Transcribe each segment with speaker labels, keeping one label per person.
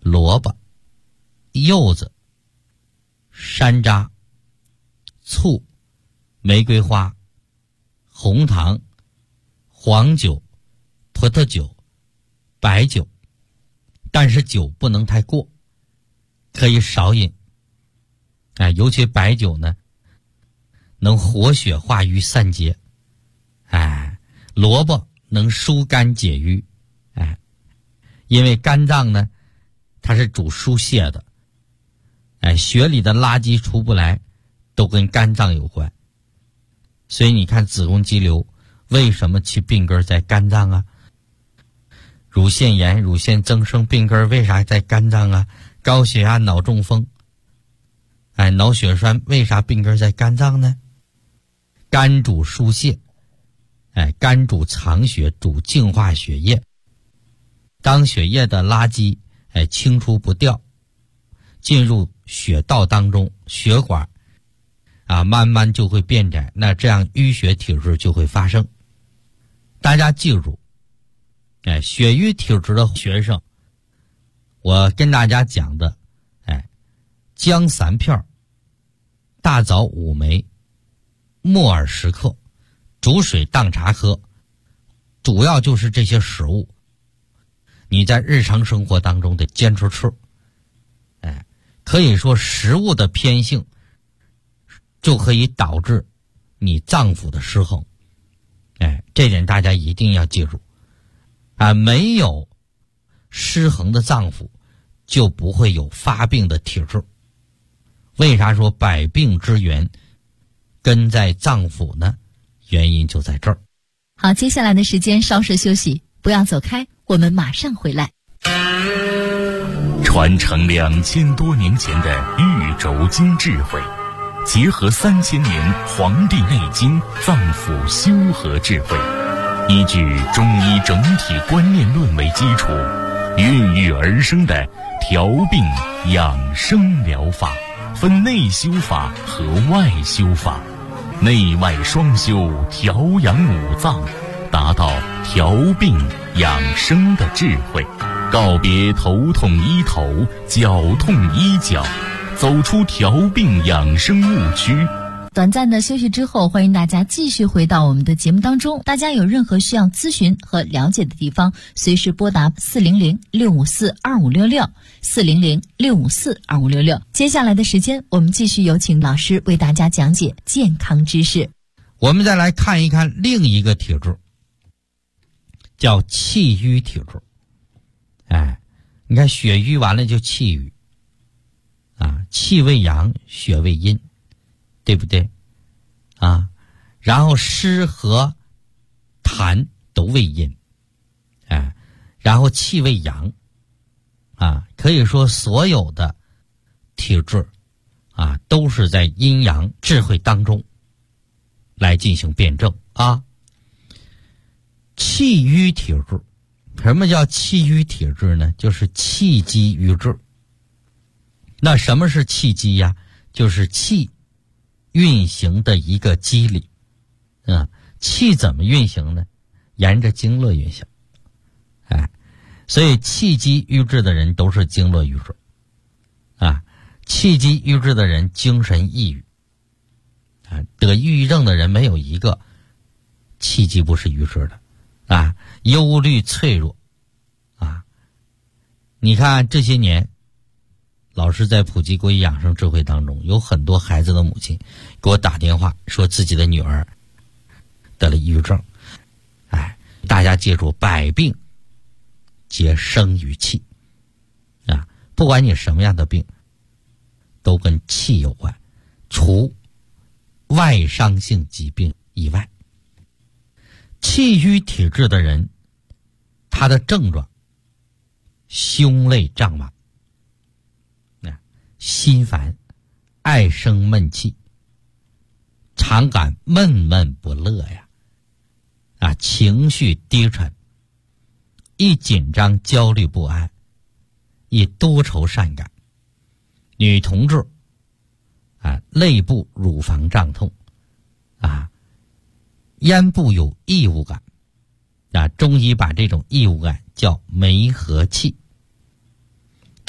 Speaker 1: 萝卜、柚子、山楂、醋、玫瑰花、红糖、黄酒、葡萄酒、白酒，但是酒不能太过，可以少饮。尤其白酒呢，能活血化瘀散结。萝卜能疏肝解郁。因为肝脏呢，它是主疏泄的。血里的垃圾出不来，都跟肝脏有关。所以你看子宫肌瘤为什么其病根在肝脏啊？乳腺炎、乳腺增生病根为啥在肝脏啊？高血压、脑中风、脑血栓为啥病根在肝脏呢？肝主疏泄，肝主藏血，主净化血液。当血液的垃圾清除不掉，进入血道当中，血管慢慢就会变窄，那这样淤血体质就会发生。大家记住，血瘀体质的学生，我跟大家讲的，姜3片，大枣5枚，木耳10克，煮水当茶喝，主要就是这些食物，你在日常生活当中得坚持吃。可以说食物的偏性就可以导致你脏腑的失衡。这点大家一定要记住。没有失衡的脏腑，就不会有发病的体质。为啥说百病之源根在脏腑呢？原因就在这儿。
Speaker 2: 好，接下来的时间稍事休息，不要走开，我们马上回来。
Speaker 3: 传承2000多年前的玉轴经智慧，结合3000年《黄帝内经》脏腑修和智慧，依据中医整体观念论为基础，孕育而生的调病养生疗法，分内修法和外修法，内外双修，调养五脏，达到调病养生的智慧。告别头痛医头，脚痛医脚，走出调病养生误区。
Speaker 2: 短暂的休息之后，欢迎大家继续回到我们的节目当中。大家有任何需要咨询和了解的地方，随时拨打400-654-2566 400-654-2566。接下来的时间，我们继续有请老师为大家讲解健康知识。
Speaker 1: 我们再来看一看另一个体质，叫气瘀体质。你看血瘀完了就气郁，气为阳，血为阴，对不对？然后湿和痰都为阴，然后气为阳，可以说所有的体质都是在阴阳智慧当中来进行辩证气瘀体质。什么叫气瘀体质呢？就是气机瘀滞。那什么是气机呀？就是气运行的一个机理。气怎么运行呢？沿着经络运行。所以气机瘀滞的人都是经络瘀滞。气机瘀滞的人精神抑郁。得抑郁症的人没有一个气机不是瘀滞的。忧虑脆弱。你看这些年老师在普及国医养生智慧当中，有很多孩子的母亲给我打电话说自己的女儿得了抑郁症。大家记住，百病皆生于气。不管你什么样的病都跟气有关，除外伤性疾病以外。气瘀体质的人，他的症状胸肋胀满，心烦，爱生闷气，常感闷闷不乐情绪低沉，易紧张焦虑不安，易多愁善感。女同志肋部乳房胀痛，咽部有异物感，中医把这种异物感叫梅核气。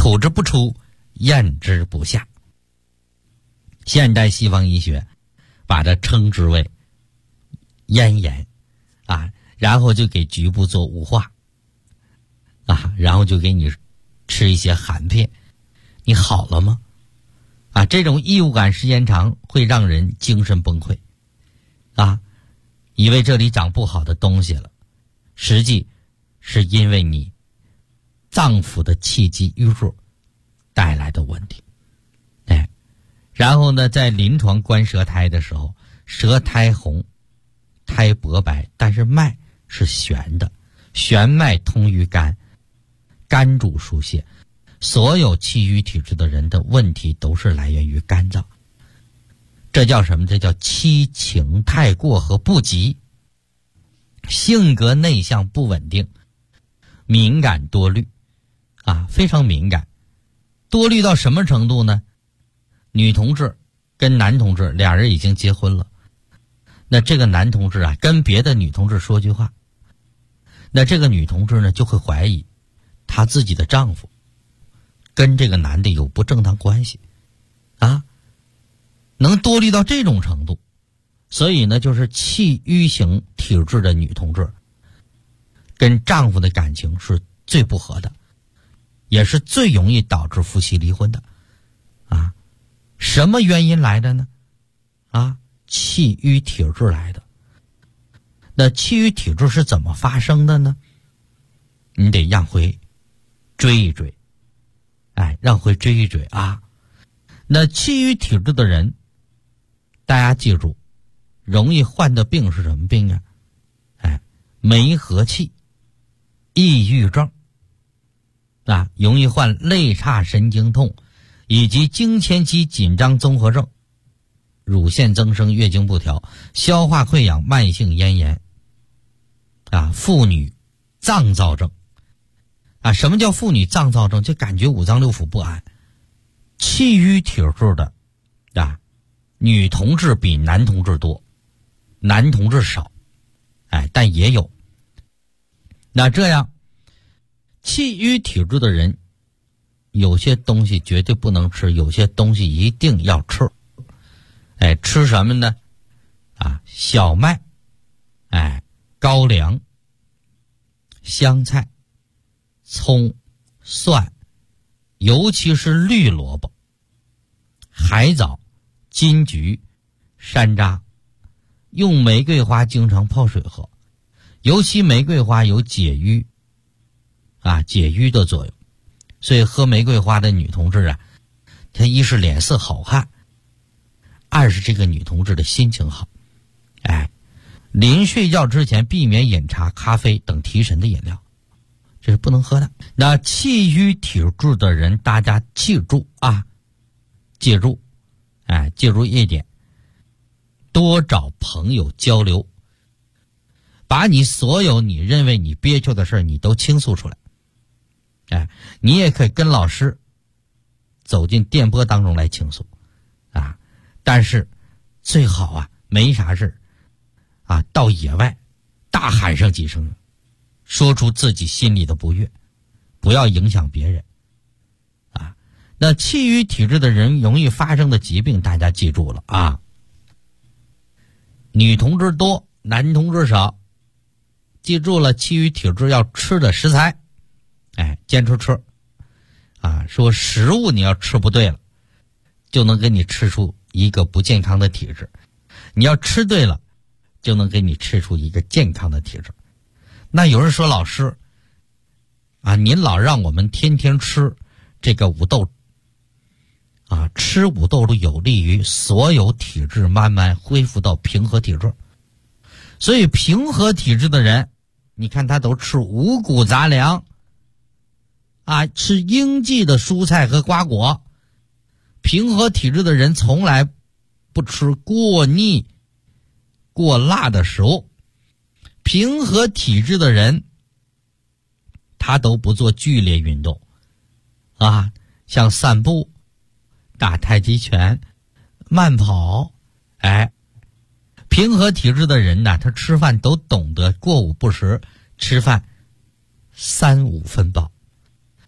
Speaker 1: 口之不出，咽之不下。现代西方医学把它称之为咽炎啊，然后就给局部做雾化啊，然后就给你吃一些含片，你好了吗？啊，这种异物感时间长会让人精神崩溃啊，以为这里长不好的东西了，实际是因为你脏腑的气机淤弱带来的问题。然后呢，在临床观舌苔的时候，舌苔红，苔薄白，但是脉是悬的，悬脉通于肝，肝主疏泄。所有气郁体质的人的问题都是来源于肝脏，这叫什么？这叫七情太过和不及，性格内向不稳定，敏感多虑啊，非常敏感。多虑到什么程度呢？女同志跟男同志俩人已经结婚了，那这个男同志啊跟别的女同志说句话，那这个女同志呢就会怀疑她自己的丈夫跟这个男的有不正当关系啊，能多虑到这种程度。所以呢，就是气郁型体质的女同志跟丈夫的感情是最不和的，也是最容易导致夫妻离婚的啊。什么原因来的呢？啊，气郁体质来的。那气郁体质是怎么发生的呢？你得让回追一追，让回追一追啊。那气郁体质的人，大家记住，容易患的病是什么病啊？梅核气、抑郁症啊，容易患肋叉神经痛，以及经前期紧张综合症、乳腺增生、月经不调、消化溃疡、慢性咽炎啊，妇女脏躁症啊。什么叫妇女脏躁症？就感觉五脏六腑不安。气郁体质的啊，女同志比男同志多，男同志少，但也有。那这样，气郁体质的人，有些东西绝对不能吃，有些东西一定要吃。吃什么呢？啊，小麦，高粱、香菜、葱、蒜，尤其是绿萝卜、海藻、金桔、山楂。用玫瑰花经常泡水喝，尤其玫瑰花有解郁的作用。所以喝玫瑰花的女同志啊，她一是脸色好看，二是这个女同志的心情好。临睡觉之前避免饮茶、咖啡等提神的饮料，这是不能喝的。那气郁体质的人，大家记住啊，记住一点，多找朋友交流，把你所有你认为你憋屈的事你都倾诉出来。你也可以跟老师走进电波当中来倾诉啊，但是最好啊没啥事啊，到野外大喊上几声，说出自己心里的不悦，不要影响别人啊。那气郁体质的人容易发生的疾病，大家记住了啊，女同志多，男同志少。记住了，气郁体质要吃的食材，坚持吃啊。说食物你要吃不对了，就能给你吃出一个不健康的体质，你要吃对了，就能给你吃出一个健康的体质。那有人说，老师啊，您老让我们天天吃这个五豆啊，吃五豆都有利于所有体质慢慢恢复到平和体质。所以平和体质的人，你看他都吃五谷杂粮啊，吃应季的蔬菜和瓜果。平和体质的人从来不吃过腻过辣的食物。平和体质的人他都不做剧烈运动啊，像散步、打太极拳、慢跑。平和体质的人呢，他吃饭都懂得过午不食，吃饭3-5分饱。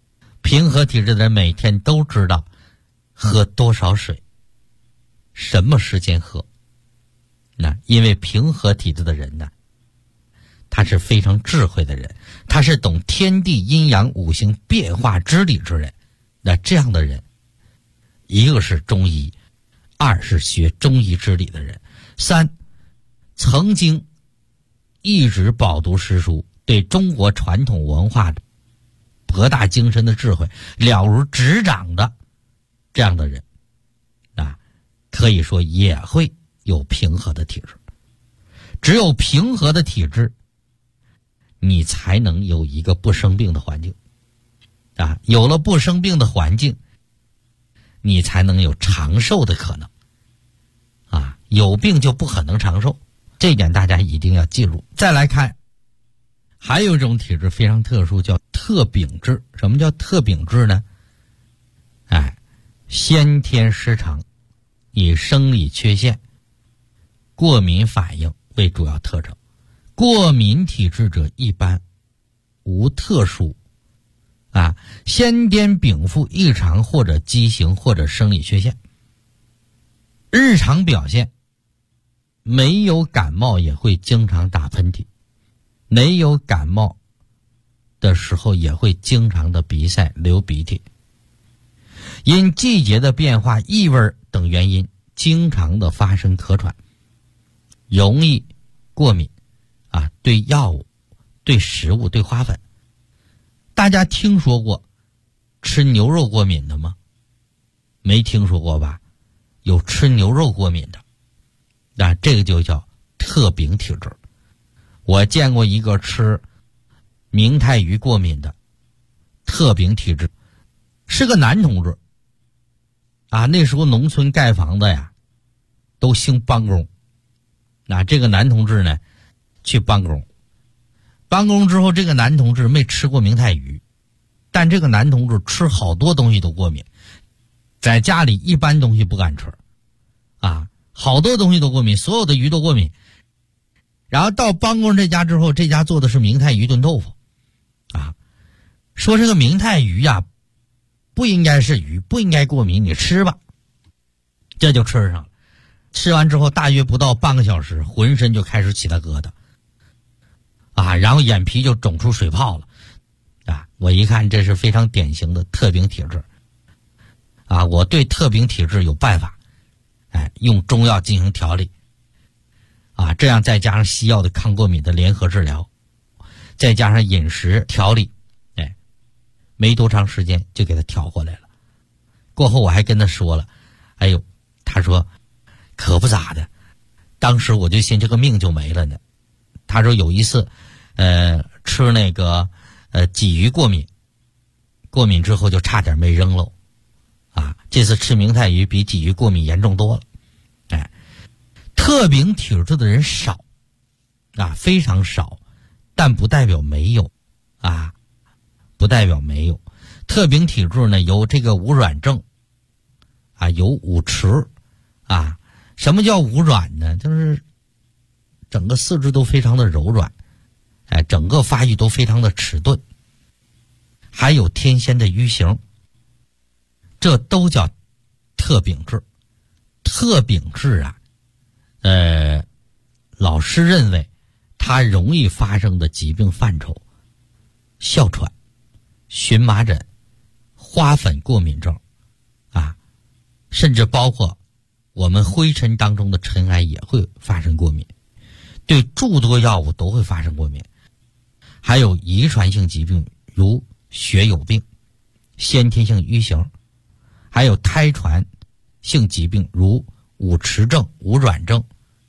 Speaker 1: 平和体质的人每天都知道喝多少水，什么时间喝。那因为平和体质的人呢，他是非常智慧的人，他是懂天地阴阳五行变化之理之人。那这样的人，一个是中医，二是学中医之理的人，三曾经一直饱读诗书，对中国传统文化博大精深的智慧了如指掌的这样的人啊，可以说也会有平和的体质。只有平和的体质，你才能有一个不生病的环境啊，有了不生病的环境，你才能有长寿的可能啊，有病就不可能长寿，这一点大家一定要记住。再来看，还有一种体质非常特殊，叫特禀质。什么叫特禀质呢？先天失常，以生理缺陷、过敏反应为主要特征。过敏体质者一般无特殊先天禀赋异常或者畸形或者生理缺陷。日常表现没有感冒也会经常打喷嚏，没有感冒的时候也会经常的鼻塞流鼻涕，因季节的变化、异味等原因经常的发生咳喘，容易过敏对药物、对食物、对花粉。大家听说过吃牛肉过敏的吗？没听说过吧？有吃牛肉过敏的，这个就叫特禀体质。我见过一个吃明太鱼过敏的特禀体质，是个男同志那时候农村盖房子呀都兴帮工，这个男同志呢去帮工之后，这个男同志没吃过明太鱼，但这个男同志吃好多东西都过敏，在家里一般东西不敢吃好多东西都过敏，所有的鱼都过敏。然后到帮工这家之后，这家做的是明太鱼炖豆腐说这个明太鱼不应该是鱼，不应该过敏，你吃吧。这就吃上了，吃完之后大约不到半个小时，浑身就开始起了疙瘩然后眼皮就肿出水泡了我一看这是非常典型的特禀体质我对特禀体质有办法用中药进行调理这样再加上西药的抗过敏的联合治疗，再加上饮食调理没多长时间就给他调回来了。过后我还跟他说了，他说可不咋的，当时我就寻这个命就没了呢。他说有一次吃那个鲫鱼过敏之后就差点没扔喽这次吃明太鱼比鲫鱼过敏严重多了。特禀体质的人少非常少，但不代表没有不代表没有。特禀体质呢有这个无软症有五迟什么叫无软呢？就是整个四肢都非常的柔软整个发育都非常的迟钝，还有天仙的瘀形，这都叫特禀质。特禀质老师认为它容易发生的疾病范畴：哮喘、荨麻疹、花粉过敏症甚至包括我们灰尘当中的尘埃也会发生过敏，对诸多药物都会发生过敏，还有遗传性疾病如血友病、先天性瘀形，还有胎传性疾病如五迟症、无软症。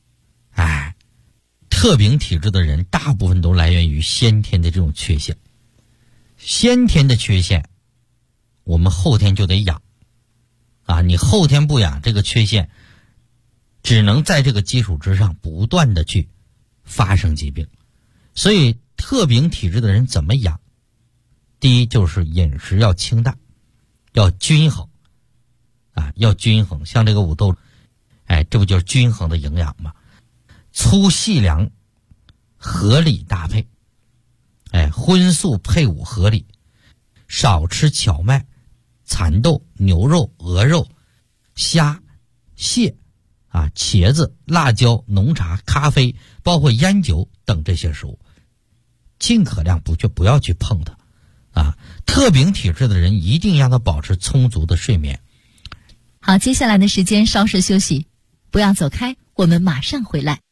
Speaker 1: 特禀体质的人大部分都来源于先天的这种缺陷，先天的缺陷我们后天就得养你后天不养，这个缺陷只能在这个基础之上不断的去发生疾病。所以特禀体质的人怎么养？第一就是饮食要清淡，要均衡要均衡。像这个五豆这不就是均衡的营养吗？粗细粮合理搭配荤素配伍合理， 少吃荞麦、蚕豆、牛肉、鹅肉、虾、蟹茄子、辣椒、浓茶、咖啡，包括烟酒等这些食物，尽可量不要去碰它特丙体质的人一定让他保持充足的睡眠。
Speaker 2: 好，接下来的时间稍事休息，不要走开，我们马上回来。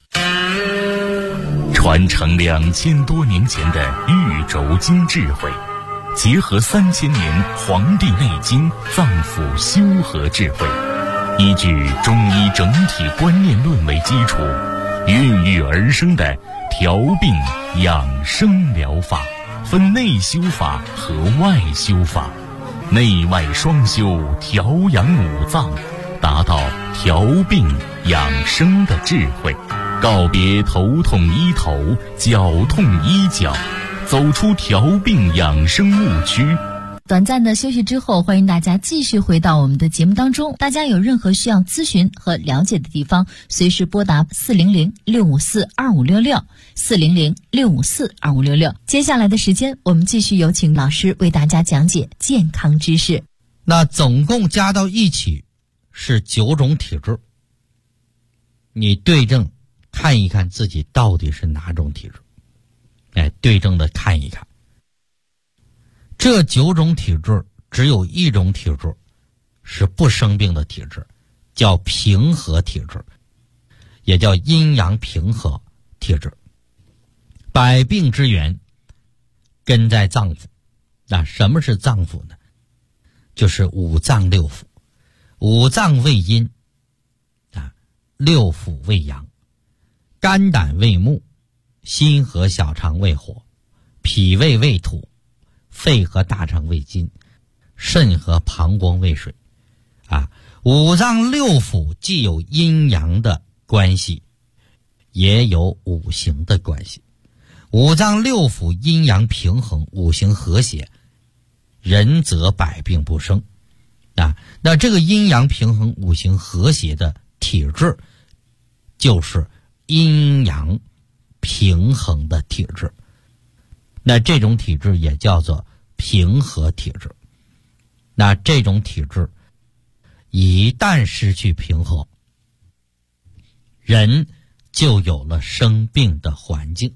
Speaker 3: 传承2000多年前的玉轴经智慧，结合3000年《黄帝内经》脏腑修和智慧，依据中医整体观念论为基础，孕育而生的调病养生疗法，分内修法和外修法，内外双修，调养五脏，达到调病养生的智慧，告别头痛医头，脚痛医脚，走出调病养生误区。
Speaker 2: 短暂的休息之后，欢迎大家继续回到我们的节目当中。大家有任何需要咨询和了解的地方，随时拨打400-654-2566 400-654-2566。接下来的时间，我们继续有请老师为大家讲解健康知识。
Speaker 1: 那总共加到一起是9种体质，你对症看一看自己到底是哪种体质，对症的看一看。这9种体质只有一种体质是不生病的体质，叫平和体质，也叫阴阳平和体质。百病之源根在脏腑。那什么是脏腑呢？就是五脏六腑。五脏为阴六腑为阳，肝胆为木，心和小肠为火，脾胃为土，肺和大肠为金，肾和膀胱为水五脏六腑既有阴阳的关系，也有五行的关系。五脏六腑阴阳平衡，五行和谐，人则百病不生那这个阴阳平衡五行和谐的体质就是阴阳平衡的体质，那这种体质也叫做平和体质。那这种体质一旦失去平衡，人就有了生病的环境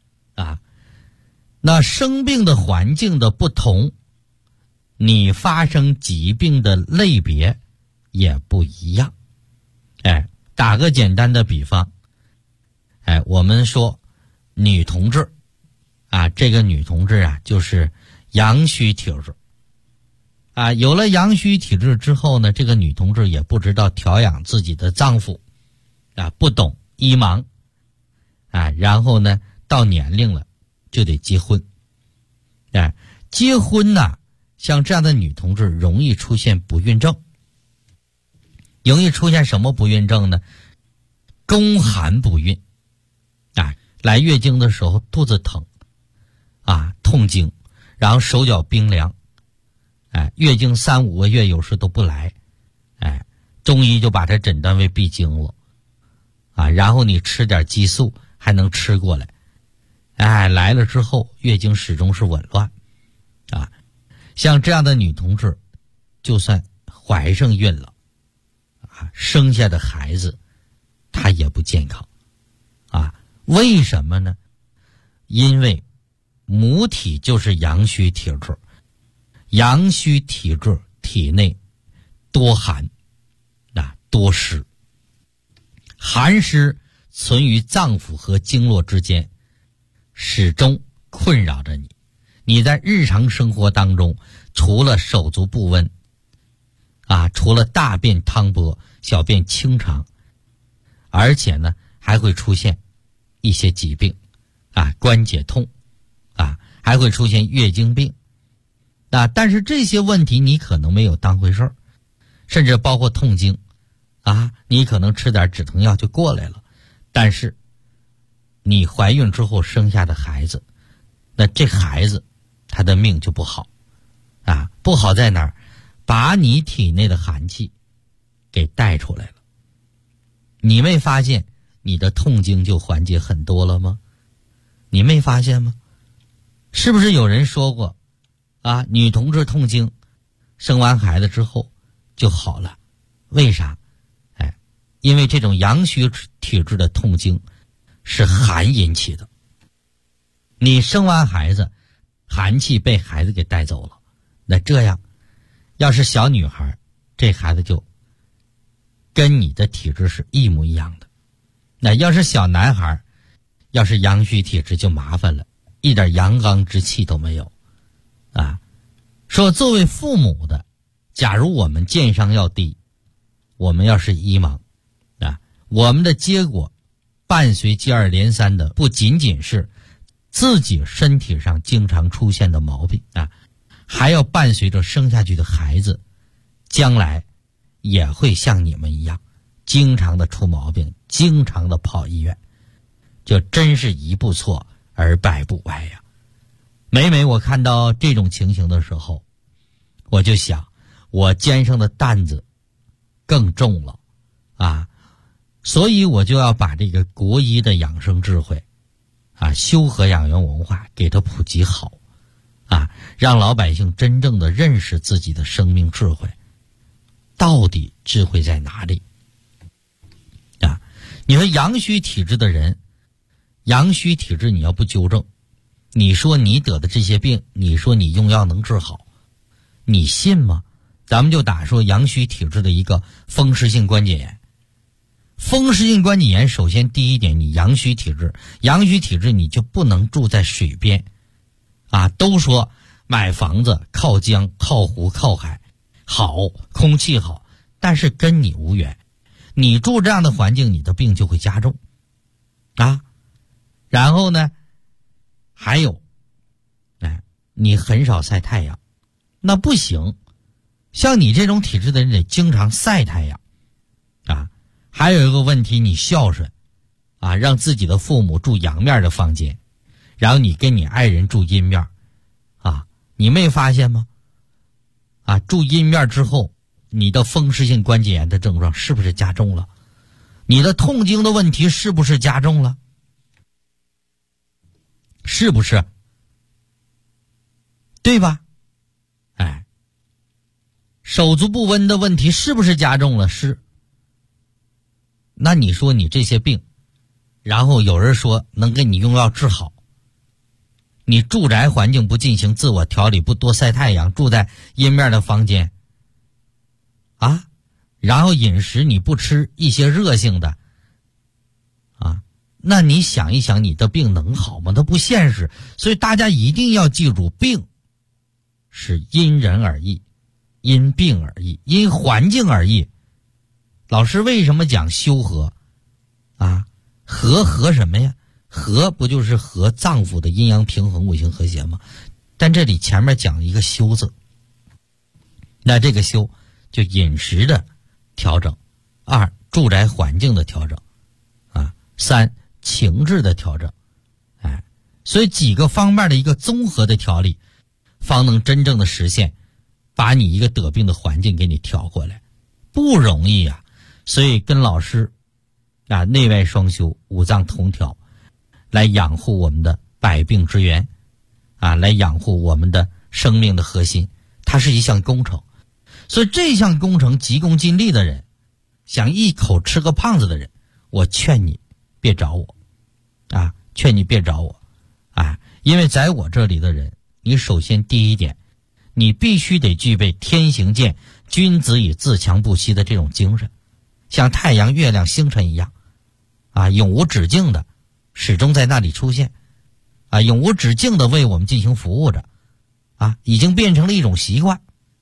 Speaker 1: 那生病的环境的不同，你发生疾病的类别也不一样。打个简单的比方，我们说女同志这个女同志就是阳虚体质有了阳虚体质之后呢，这个女同志也不知道调养自己的脏腑不懂医盲然后呢到年龄了就得结婚结婚像这样的女同志容易出现不孕症。容易出现什么不孕症呢？宫寒不孕来月经的时候肚子疼痛经，然后手脚冰凉月经3-5个月有时都不来中医就把它诊断为闭经了然后你吃点激素还能吃过来来了之后月经始终是紊乱像这样的女同志就算怀上孕了生下的孩子她也不健康为什么呢？因为母体就是阳虚体质，阳虚体质体内多寒多湿，寒湿存于脏腑和经络之间，始终困扰着你。你在日常生活当中，除了手足不温除了大便汤波、小便清长，而且呢还会出现一些疾病关节痛还会出现月经病但是这些问题你可能没有当回事儿，甚至包括痛经你可能吃点止疼药就过来了，但是你怀孕之后生下的孩子，那这孩子他的命就不好不好在哪儿？把你体内的寒气给带出来了。你没发现你的痛经就缓解很多了吗？你没发现吗？是不是有人说过啊，女同志痛经，生完孩子之后就好了，为啥？因为这种阳虚体质的痛经是寒引起的，你生完孩子，寒气被孩子给带走了，那这样，要是小女孩，这孩子就跟你的体质是一模一样的。那要是小男孩，要是阳虚体质就麻烦了，一点阳刚之气都没有啊。说作为父母的，假如我们健商要低，我们要是医盲啊，我们的结果伴随接二连三的不仅仅是自己身体上经常出现的毛病啊，还要伴随着生下去的孩子将来也会像你们一样经常的出毛病，经常的跑医院，就真是一步错而百步歪呀。每每我看到这种情形的时候，我就想我肩上的担子更重了啊，所以我就要把这个国医的养生智慧啊，修和养元文化给它普及好啊，让老百姓真正的认识自己的生命智慧，到底智慧在哪里啊？你说阳虚体质的人，阳虚体质你要不纠正，你说你得的这些病，你说你用药能治好，你信吗？咱们就打说阳虚体质的一个风湿性关节炎。风湿性关节炎首先第一点，你阳虚体质，阳虚体质你就不能住在水边啊。都说买房子靠江靠湖靠海好，空气好，但是跟你无缘，你住这样的环境，你的病就会加重啊。然后呢还有你很少晒太阳，那不行，像你这种体质的人得经常晒太阳啊。还有一个问题，你孝顺啊，让自己的父母住阳面的房间，然后你跟你爱人住阴面啊，你没发现吗？啊，住阴面之后，你的风湿性关节炎的症状是不是加重了？你的痛经的问题是不是加重了？是不是？对吧？手足不温的问题是不是加重了？是。那你说你这些病，然后有人说能给你用药治好，你住宅环境不进行自我调理，不多晒太阳，住在阴面的房间啊，然后饮食你不吃一些热性的啊，那你想一想，你的病能好吗？它不现实。所以大家一定要记住，病是因人而异，因病而异，因环境而异。老师为什么讲修和啊？和什么呀？和不就是和脏腑的阴阳平衡、五行和谐吗？但这里前面讲一个修字，那这个修就饮食的调整，二住宅环境的调整啊，三情志的调整，所以几个方面的一个综合的调理，方能真正的实现把你一个得病的环境给你调过来，不容易啊。所以跟老师啊内外双修，五脏同调，来养护我们的百病之源啊，来养护我们的生命的核心，它是一项工程。所以这项工程急功近利的人，想一口吃个胖子的人，我劝你别找我啊，劝你别找我啊，因为在我这里的人，你首先第一点，你必须得具备天行健，君子以自强不息的这种精神，像太阳、月亮、星辰一样啊，永无止境的始终在那里出现啊，永无止境的为我们进行服务着啊，已经变成了一种习惯。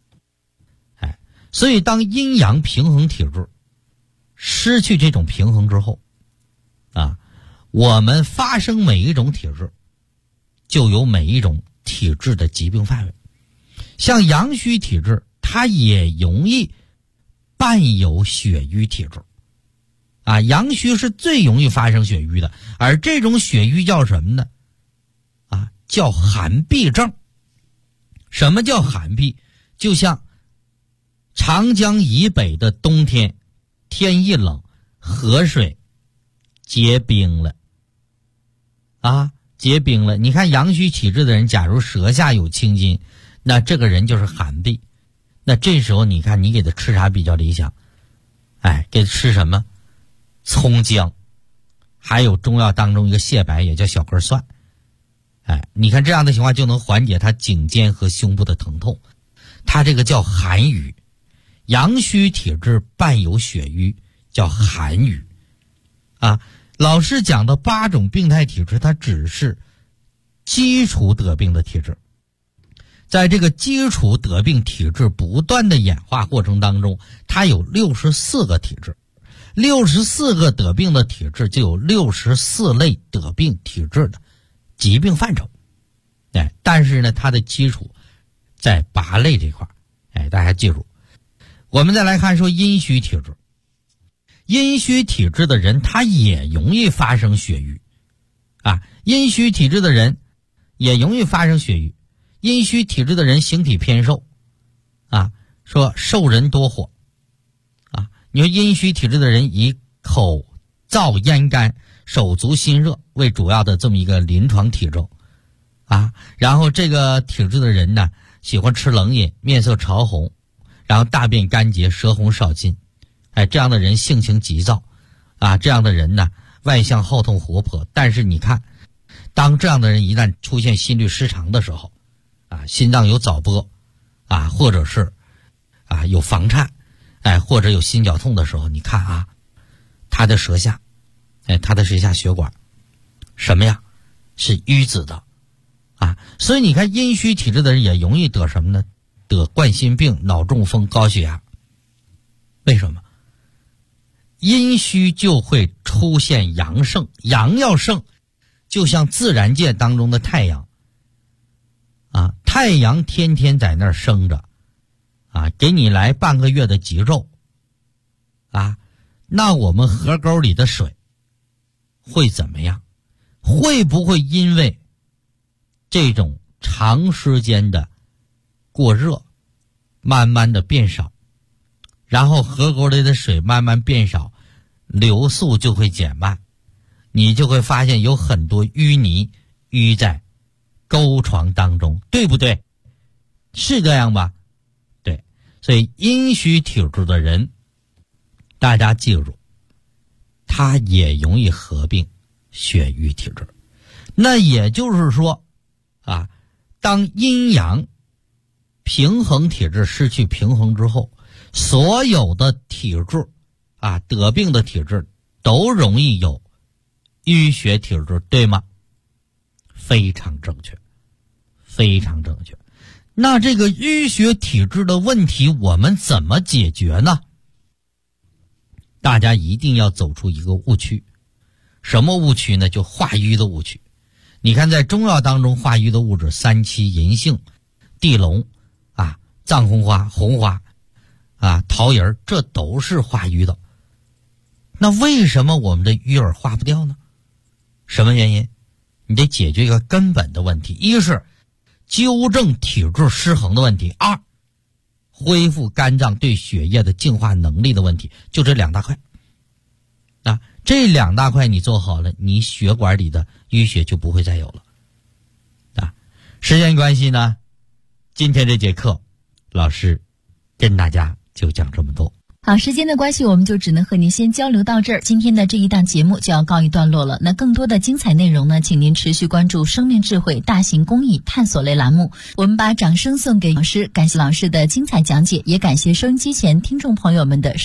Speaker 1: 所以当阴阳平衡体质失去这种平衡之后啊，我们发生每一种体质就有每一种体质的疾病范围。像阳虚体质，它也容易伴有血瘀体质啊，阳虚是最容易发生血瘀的，而这种血瘀叫什么呢？啊，叫寒痹症。什么叫寒痹？就像长江以北的冬天，天一冷，河水结冰了啊，结冰了。你看阳虚体质的人，假如舌下有青筋， 那这个人就是寒痹。那这时候你看你给他吃啥比较理想？给他吃什么？葱姜，还有中药当中一个蟹白，也叫小根蒜。你看这样的情况就能缓解他颈肩和胸部的疼痛。他这个叫寒郁，阳虚体质伴有血瘀，叫寒郁。老师讲的8种病态体质，它只是基础得病的体质。在这个基础得病体质不断的演化过程当中，它有64个体质，64个得病的体质就有64类得病体质的疾病范畴。但是呢，它的基础在8类这块。大家记住。我们再来看说阴虚体质。阴虚体质的人他也容易发生血瘀。阴虚体质的人也容易发生血瘀。阴虚体质的人形体偏瘦。说瘦人多火。你说阴虚体质的人以口燥咽干、手足心热为主要的这么一个临床体征。然后这个体质的人呢，喜欢吃冷饮，面色潮红，然后大便干结，舌红少津。这样的人性情急躁。这样的人呢，外向好动活泼。但是你看，当这样的人一旦出现心律失常的时候，心脏有早搏，或者是有房颤，或者有心绞痛的时候，你看他的舌下，他的舌下血管什么呀？是淤紫的。所以你看阴虚体质的人也容易得什么呢？得冠心病、脑中风、高血压。为什么？阴虚就会出现阳盛，阳要盛，就像自然界当中的太阳。太阳天天在那儿生着，给你来半个月的极昼。那我们河沟里的水会怎么样？会不会因为这种长时间的过热，慢慢的变少，然后河沟里的水慢慢变少，流速就会减慢，你就会发现有很多淤泥淤在沟床当中，对不对？是这样吧？对。所以阴虚体质的人，大家记住，他也容易合并血瘀体质。那也就是说当阴阳平衡体质失去平衡之后，所有的体质得病的体质都容易有淤血体质，对吗？非常正确，非常正确。那这个淤血体质的问题我们怎么解决呢？大家一定要走出一个误区。什么误区呢？就化瘀的误区。你看在中药当中化瘀的物质，三七、银杏、地龙藏红花、红花桃仁，这都是化瘀的。那为什么我们的瘀儿化不掉呢？什么原因？你得解决一个根本的问题，一是纠正体质失衡的问题，二恢复肝脏对血液的净化能力的问题，就这2大块。这2大块你做好了，你血管里的淤血就不会再有了。时间关系呢，今天这节课老师跟大家就讲这么多。
Speaker 2: 好，时间的关系，我们就只能和您先交流到这儿。今天的这一档节目就要告一段落了。那更多的精彩内容呢，请您持续关注生命智慧大型公益探索类栏目。我们把掌声送给老师，感谢老师的精彩讲解，也感谢收音机前听众朋友们的